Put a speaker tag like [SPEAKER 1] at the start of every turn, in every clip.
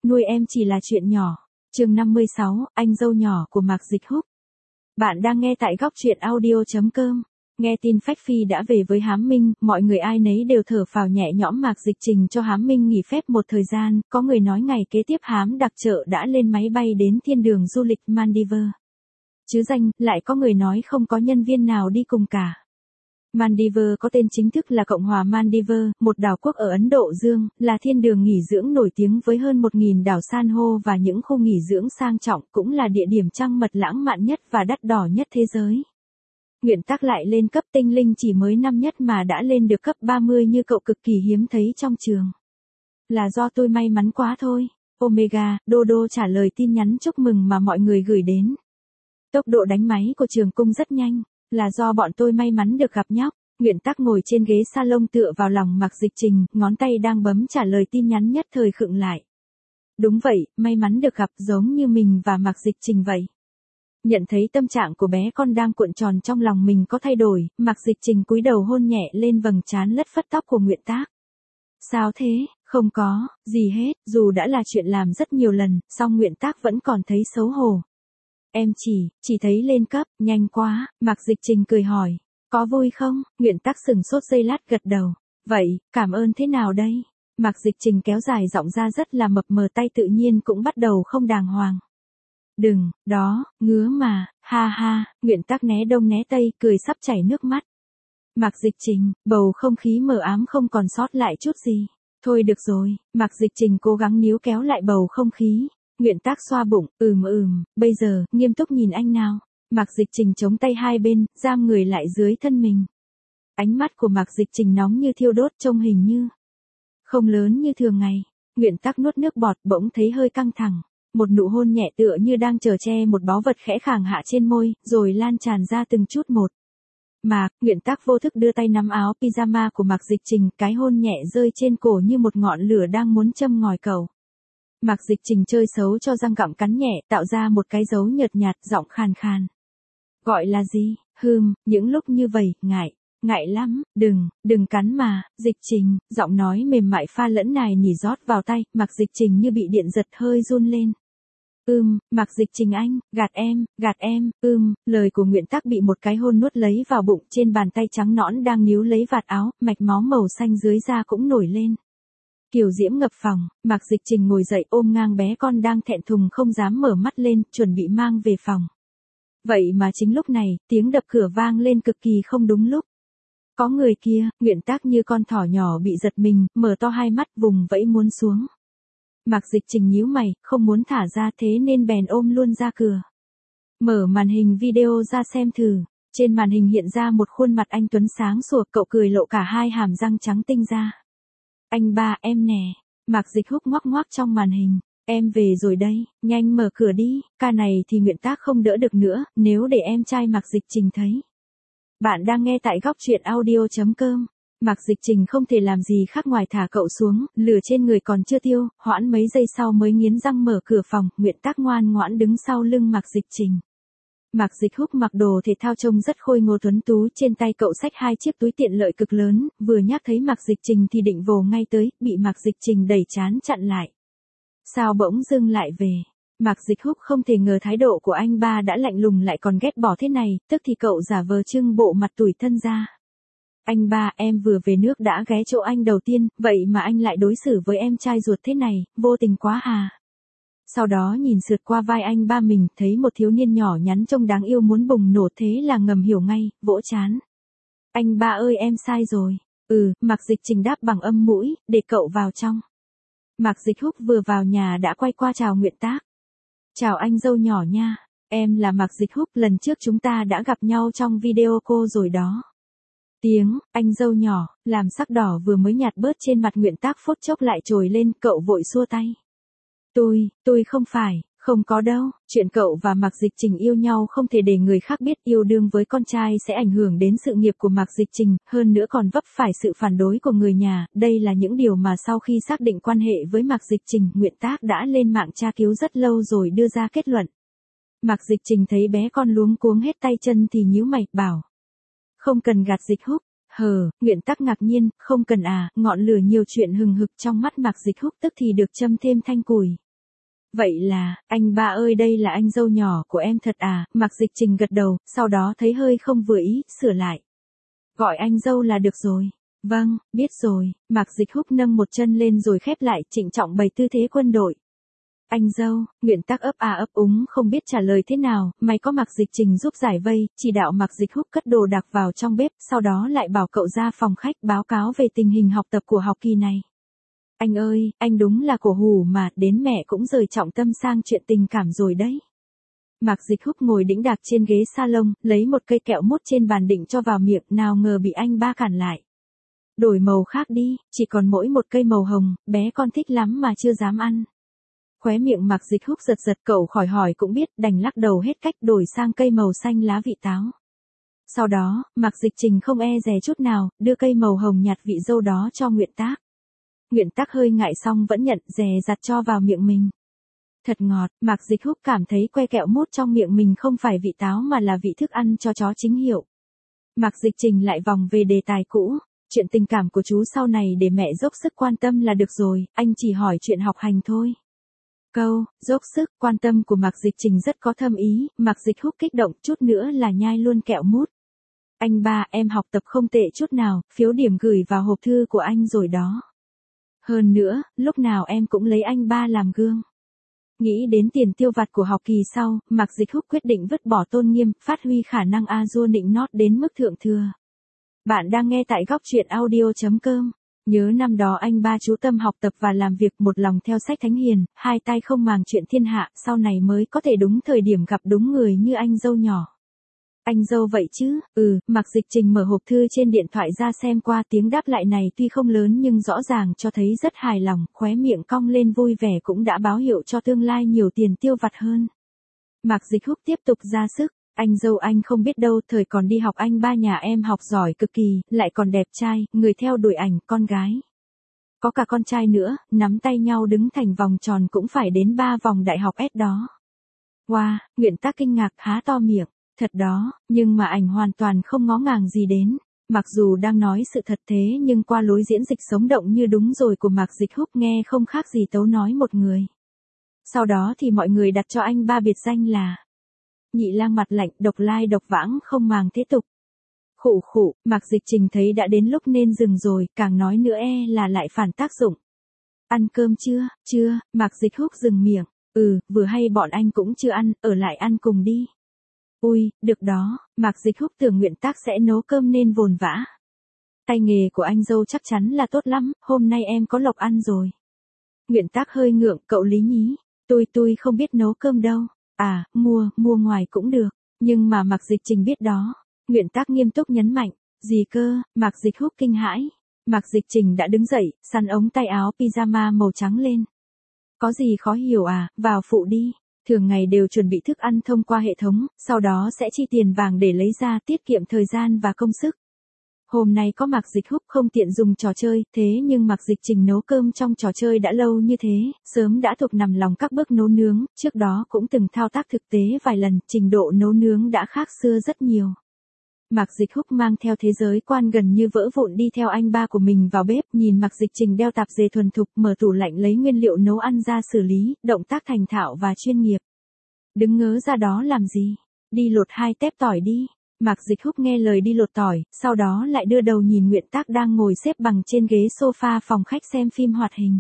[SPEAKER 1] nuôi em chỉ là chuyện nhỏ. Chương 56, anh dâu nhỏ của Mạc Dịch Húc. Bạn đang nghe tại góc truyện audio.com. Nghe tin Phách Phi đã về với Hám Minh, mọi người ai nấy đều thở phào nhẹ nhõm. Mạc Dịch trình cho Hám Minh nghỉ phép một thời gian, có người nói ngày kế tiếp Hám đặc trợ đã lên máy bay đến thiên đường du lịch Maldives. Chứ danh, lại có người nói không có nhân viên nào đi cùng cả. Maldives có tên chính thức là Cộng hòa Maldives, một đảo quốc ở Ấn Độ Dương, là thiên đường nghỉ dưỡng nổi tiếng với hơn 1.000 đảo san hô và những khu nghỉ dưỡng sang trọng, cũng là địa điểm trăng mật lãng mạn nhất và đắt đỏ nhất thế giới. Nguyện Tác lại lên cấp tinh linh chỉ mới năm nhất mà đã lên được cấp 30 như cậu, cực kỳ hiếm thấy trong trường. Là do tôi may mắn quá thôi. Omega, Dodo trả lời tin nhắn chúc mừng mà mọi người gửi đến. Tốc độ đánh máy của trường cung rất nhanh. Là do bọn tôi may mắn được gặp nhóc. Nguyện Tác ngồi trên ghế salon tựa vào lòng Mạc Dịch trình, ngón tay đang bấm trả lời tin nhắn nhất thời khựng lại. Đúng vậy, may mắn được gặp giống như mình và Mạc Dịch trình vậy. Nhận thấy tâm trạng của bé con đang cuộn tròn trong lòng mình có thay đổi, Mạc Dịch trình cúi đầu hôn nhẹ lên vầng trán lất phất tóc của Nguyện Tác. Sao thế, không có gì hết, dù đã là chuyện làm rất nhiều lần, song Nguyện Tác vẫn còn thấy xấu hổ. Em chỉ thấy lên cấp, nhanh quá, Mạc Dịch trình cười hỏi. Có vui không? Nguyện Tác sừng sốt giây lát gật đầu. Vậy, cảm ơn thế nào đây? Mạc Dịch trình kéo dài giọng ra rất là mập mờ, tay tự nhiên cũng bắt đầu không đàng hoàng. Đừng, đó, ngứa mà, ha ha, Nguyện Tác né đông né tây, cười sắp chảy nước mắt. Mạc Dịch trình, bầu không khí mờ ám không còn sót lại chút gì. Thôi được rồi, Mạc Dịch trình cố gắng níu kéo lại bầu không khí. Nguyện Tác xoa bụng, bây giờ, nghiêm túc nhìn anh nào. Mạc Dịch trình chống tay hai bên, giam người lại dưới thân mình. Ánh mắt của Mạc Dịch trình nóng như thiêu đốt, trông hình như không lớn như thường ngày. Nguyện Tác nuốt nước bọt, bỗng thấy hơi căng thẳng. Một nụ hôn nhẹ tựa như đang chở che một báu vật khẽ khàng hạ trên môi, rồi lan tràn ra từng chút một. Nguyện Tác vô thức đưa tay nắm áo pyjama của Mạc Dịch trình, cái hôn nhẹ rơi trên cổ như một ngọn lửa đang muốn châm ngòi cậu. Mạc Dịch trình chơi xấu cho răng gặm cắn nhẹ, tạo ra một cái dấu nhợt nhạt, giọng khàn khàn. Gọi là gì? Những lúc như vậy, ngại lắm, đừng cắn mà, Dịch trình, giọng nói mềm mại pha lẫn nài nỉ rót vào tay, Mạc Dịch trình như bị điện giật hơi run lên. Mạc Dịch trình anh, gạt em, lời của Nguyện Tác bị một cái hôn nuốt lấy vào bụng, trên bàn tay trắng nõn đang níu lấy vạt áo, mạch máu màu xanh dưới da cũng nổi lên. Kiều diễm ngập phòng, Mạc Dịch trình ngồi dậy ôm ngang bé con đang thẹn thùng không dám mở mắt lên, chuẩn bị mang về phòng. Vậy mà chính lúc này, tiếng đập cửa vang lên cực kỳ không đúng lúc. Có người kia, Nguyện Tác như con thỏ nhỏ bị giật mình, mở to hai mắt vùng vẫy muốn xuống. Mạc Dịch trình nhíu mày, không muốn thả ra thế nên bèn ôm luôn ra cửa. Mở màn hình video ra xem thử. Trên màn hình hiện ra một khuôn mặt anh tuấn sáng sủa, cậu cười lộ cả hai hàm răng trắng tinh ra. Anh ba, em nè. Mạc Dịch Húc ngoắc ngoắc trong màn hình. Em về rồi đây, nhanh mở cửa đi, ca này thì Nguyện Tác không đỡ được nữa, nếu để em trai Mạc Dịch trình thấy. Bạn đang nghe tại góc truyện audio.com. Mạc Dịch trình không thể làm gì khác ngoài thả cậu xuống, lửa trên người còn chưa tiêu, hoãn mấy giây sau mới nghiến răng mở cửa phòng. Nguyện Tác ngoan ngoãn đứng sau lưng Mạc Dịch trình. Mạc Dịch Húc mặc đồ thể thao trông rất khôi ngô tuấn tú, trên tay cậu xách hai chiếc túi tiện lợi cực lớn, vừa nhắc thấy Mạc Dịch trình thì định vồ ngay tới, bị Mạc Dịch trình đẩy trán chặn lại. Sao bỗng dưng lại về? Mạc Dịch Húc không thể ngờ thái độ của anh ba đã lạnh lùng lại còn ghét bỏ thế này, tức thì cậu giả vờ trưng bộ mặt tủi thân ra. Anh ba, em vừa về nước đã ghé chỗ anh đầu tiên, vậy mà anh lại đối xử với em trai ruột thế này, vô tình quá à. Sau đó nhìn sượt qua vai anh ba mình, thấy một thiếu niên nhỏ nhắn trông đáng yêu muốn bùng nổ, thế là ngầm hiểu ngay, vỗ chán. Anh ba ơi, em sai rồi. Mạc Dịch trình đáp bằng âm mũi, để cậu vào trong. Mạc Dịch Húc vừa vào nhà đã quay qua chào Nguyện Tác. Chào anh dâu nhỏ nha, em là Mạc Dịch Húc, lần trước chúng ta đã gặp nhau trong video cô rồi đó. Tiếng, anh dâu nhỏ, làm sắc đỏ vừa mới nhạt bớt trên mặt Nguyện Tác phút chốc lại trồi lên, cậu vội xua tay. Tôi không phải, không có đâu, chuyện cậu và Mạc Dịch trình yêu nhau không thể để người khác biết, yêu đương với con trai sẽ ảnh hưởng đến sự nghiệp của Mạc Dịch trình, hơn nữa còn vấp phải sự phản đối của người nhà, đây là những điều mà sau khi xác định quan hệ với Mạc Dịch trình, Nguyện Tác đã lên mạng tra cứu rất lâu rồi đưa ra kết luận. Mạc Dịch trình thấy bé con luống cuống hết tay chân thì nhíu mày, bảo. Không cần gạt Dịch Húc. Nguyện Tác ngạc nhiên, không cần à, ngọn lửa nhiều chuyện hừng hực trong mắt Mạc Dịch Húc tức thì được châm thêm thanh củi. Vậy là, anh ba ơi đây là anh dâu nhỏ của em thật à, Mạc Dịch Trình gật đầu, sau đó thấy hơi không vừa ý, sửa lại. Gọi anh dâu là được rồi. Vâng, biết rồi, Mạc Dịch Húc nâng một chân lên rồi khép lại, trịnh trọng bày tư thế quân đội. Anh dâu, Nguyễn Tắc ấp à ấp úng không biết trả lời thế nào, may có Mạc Dịch Trình giúp giải vây, chỉ đạo Mạc Dịch Húc cất đồ đạc vào trong bếp, sau đó lại bảo cậu ra phòng khách báo cáo về tình hình học tập của học kỳ này. Anh ơi, anh đúng là cổ hủ mà, đến mẹ cũng rời trọng tâm sang chuyện tình cảm rồi đấy. Mạc Dịch Húc ngồi đĩnh đạc trên ghế salon, lấy một cây kẹo mút trên bàn định cho vào miệng, nào ngờ bị anh ba cản lại. Đổi màu khác đi, chỉ còn mỗi một cây màu hồng, bé con thích lắm mà chưa dám ăn. Khóe miệng Mạc Dịch Húc giật giật, cậu khỏi hỏi cũng biết, đành lắc đầu hết cách đổi sang cây màu xanh lá vị táo. Sau đó, Mạc Dịch Trình không e dè chút nào, đưa cây màu hồng nhạt vị dâu đó cho Nguyễn Tác. Nguyễn Tác hơi ngại xong vẫn nhận, dè dặt cho vào miệng mình. Thật ngọt, Mạc Dịch Húc cảm thấy que kẹo mút trong miệng mình không phải vị táo mà là vị thức ăn cho chó chính hiệu. Mạc Dịch Trình lại vòng về đề tài cũ. Chuyện tình cảm của chú sau này để mẹ dốc sức quan tâm là được rồi, anh chỉ hỏi chuyện học hành thôi. Câu, dốc sức, quan tâm của Mạc Dịch Trình rất có thâm ý, Mạc Dịch Húc kích động chút nữa là nhai luôn kẹo mút. Anh ba, em học tập không tệ chút nào, phiếu điểm gửi vào hộp thư của anh rồi đó. Hơn nữa, lúc nào em cũng lấy anh ba làm gương. Nghĩ đến tiền tiêu vặt của học kỳ sau, Mạc Dịch Húc quyết định vứt bỏ tôn nghiêm, phát huy khả năng A-dua nịnh nót đến mức thượng thừa. Bạn đang nghe tại góc truyện audio.com. Nhớ năm đó anh ba chú tâm học tập và làm việc, một lòng theo sách thánh hiền, hai tay không màng chuyện thiên hạ, sau này mới có thể đúng thời điểm gặp đúng người như anh dâu nhỏ. Anh dâu vậy chứ, Mạc Dịch Trình mở hộp thư trên điện thoại ra xem qua, tiếng đáp lại này tuy không lớn nhưng rõ ràng cho thấy rất hài lòng, khóe miệng cong lên vui vẻ cũng đã báo hiệu cho tương lai nhiều tiền tiêu vặt hơn. Mạc Dịch Húc tiếp tục ra sức. Anh dâu anh không biết đâu, thời còn đi học anh ba nhà em học giỏi cực kỳ, lại còn đẹp trai, người theo đuổi ảnh, con gái. Có cả con trai nữa, nắm tay nhau đứng thành vòng tròn cũng phải đến 3 vòng đại học S đó. Wow, Nguyễn Tác kinh ngạc há to miệng, thật đó, nhưng mà ảnh hoàn toàn không ngó ngàng gì đến. Mặc dù đang nói sự thật thế nhưng qua lối diễn dịch sống động như đúng rồi của Mạc Dịch Húc nghe không khác gì tấu nói một người. Sau đó thì mọi người đặt cho anh ba biệt danh là Nhị Lang mặt lạnh, độc lai độc vãng không màng thế tục. Khụ khụ, Mạc Dịch Trình thấy đã đến lúc nên dừng rồi, càng nói nữa là lại phản tác dụng. Ăn cơm chưa? Chưa, Mạc Dịch Húc dừng miệng. Vừa hay bọn anh cũng chưa ăn, ở lại ăn cùng đi. Ui, được đó, Mạc Dịch Húc tưởng Nguyễn Tác sẽ nấu cơm nên vồn vã. Tay nghề của anh dâu chắc chắn là tốt lắm, hôm nay em có lộc ăn rồi. Nguyễn Tác hơi ngượng, cậu Lý nhí. Tôi không biết nấu cơm đâu. À, mua ngoài cũng được, nhưng mà Mạc Dịch Trình biết đó. Nguyễn Tác nghiêm túc nhấn mạnh, gì cơ, Mạc Dịch Húc kinh hãi. Mạc Dịch Trình đã đứng dậy, sắn ống tay áo pyjama màu trắng lên. Có gì khó hiểu à, vào phụ đi. Thường ngày đều chuẩn bị thức ăn thông qua hệ thống, sau đó sẽ chi tiền vàng để lấy ra, tiết kiệm thời gian và công sức. Hôm nay có Mạc Dịch Húc không tiện dùng trò chơi, thế nhưng Mạc Dịch Trình nấu cơm trong trò chơi đã lâu như thế, sớm đã thuộc nằm lòng các bước nấu nướng, trước đó cũng từng thao tác thực tế vài lần, trình độ nấu nướng đã khác xưa rất nhiều. Mạc Dịch Húc mang theo thế giới quan gần như vỡ vụn đi theo anh ba của mình vào bếp, nhìn Mạc Dịch Trình đeo tạp dề thuần thục, mở tủ lạnh lấy nguyên liệu nấu ăn ra xử lý, động tác thành thạo và chuyên nghiệp. Đứng ngớ ra đó làm gì? Đi lột 2 tép tỏi đi. Mạc Dịch Húc nghe lời đi lột tỏi, sau đó lại đưa đầu nhìn Nguyễn Tác đang ngồi xếp bằng trên ghế sofa phòng khách xem phim hoạt hình.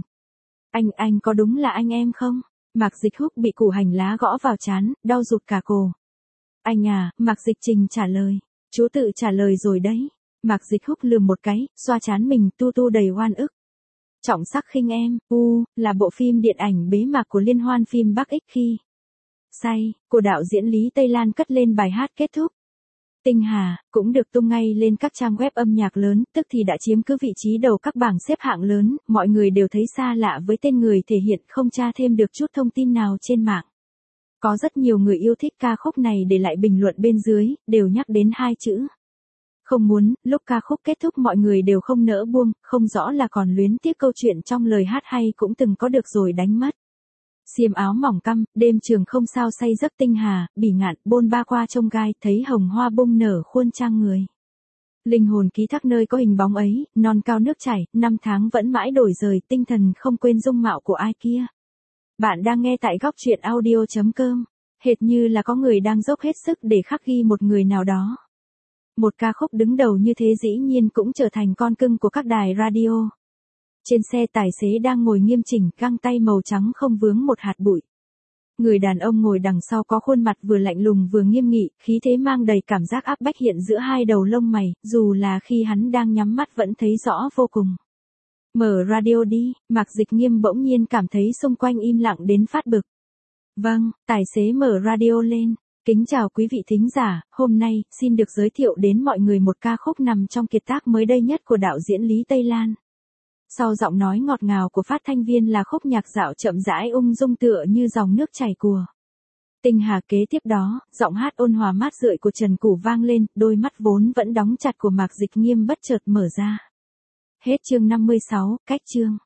[SPEAKER 1] Anh có đúng là anh em không? Mạc Dịch Húc bị củ hành lá gõ vào trán, đau rụt cả cổ. Anh à, Mạc Dịch Trình trả lời. Chú tự trả lời rồi đấy. Mạc Dịch Húc lườm một cái, xoa trán mình, tu đầy oan ức. Trọng sắc khinh em, là bộ phim điện ảnh bế mạc của liên hoan phim Bắc X khi say, của đạo diễn Lý Tây Lan cất lên bài hát kết thúc. Tinh Hà, cũng được tung ngay lên các trang web âm nhạc lớn, tức thì đã chiếm cứ vị trí đầu các bảng xếp hạng lớn, mọi người đều thấy xa lạ với tên người thể hiện, không tra thêm được chút thông tin nào trên mạng. Có rất nhiều người yêu thích ca khúc này để lại bình luận bên dưới, đều nhắc đến 2 chữ. Không muốn, lúc ca khúc kết thúc mọi người đều không nỡ buông, không rõ là còn luyến tiếc câu chuyện trong lời hát hay cũng từng có được rồi đánh mất. Xiêm áo mỏng căm, đêm trường không sao say giấc Tinh Hà, bỉ ngạn, bôn ba qua trông gai, thấy hồng hoa bung nở khuôn trang người. Linh hồn ký thác nơi có hình bóng ấy, non cao nước chảy, 5 tháng vẫn mãi đổi rời, tinh thần không quên dung mạo của ai kia. Bạn đang nghe tại góc truyện audio.com. Hệt như là có người đang dốc hết sức để khắc ghi một người nào đó. Một ca khúc đứng đầu như thế dĩ nhiên cũng trở thành con cưng của các đài radio. Trên xe tài xế đang ngồi nghiêm chỉnh, găng tay màu trắng không vướng một hạt bụi. Người đàn ông ngồi đằng sau có khuôn mặt vừa lạnh lùng vừa nghiêm nghị, khí thế mang đầy cảm giác áp bách hiện giữa hai đầu lông mày, dù là khi hắn đang nhắm mắt vẫn thấy rõ vô cùng. Mở radio đi, Mạc Dịch Nghiêm bỗng nhiên cảm thấy xung quanh im lặng đến phát bực. Vâng, tài xế mở radio lên. Kính chào quý vị thính giả, hôm nay, xin được giới thiệu đến mọi người một ca khúc nằm trong kiệt tác mới đây nhất của đạo diễn Lý Tây Lan. Sau giọng nói ngọt ngào của phát thanh viên là khúc nhạc dạo chậm rãi ung dung tựa như dòng nước chảy của Tinh Hà. Kế tiếp đó, giọng hát ôn hòa mát rượi của Trần Củ vang lên, đôi mắt vốn vẫn đóng chặt của Mạc Dịch Nghiêm bất chợt mở ra. Hết chương 56, cách chương.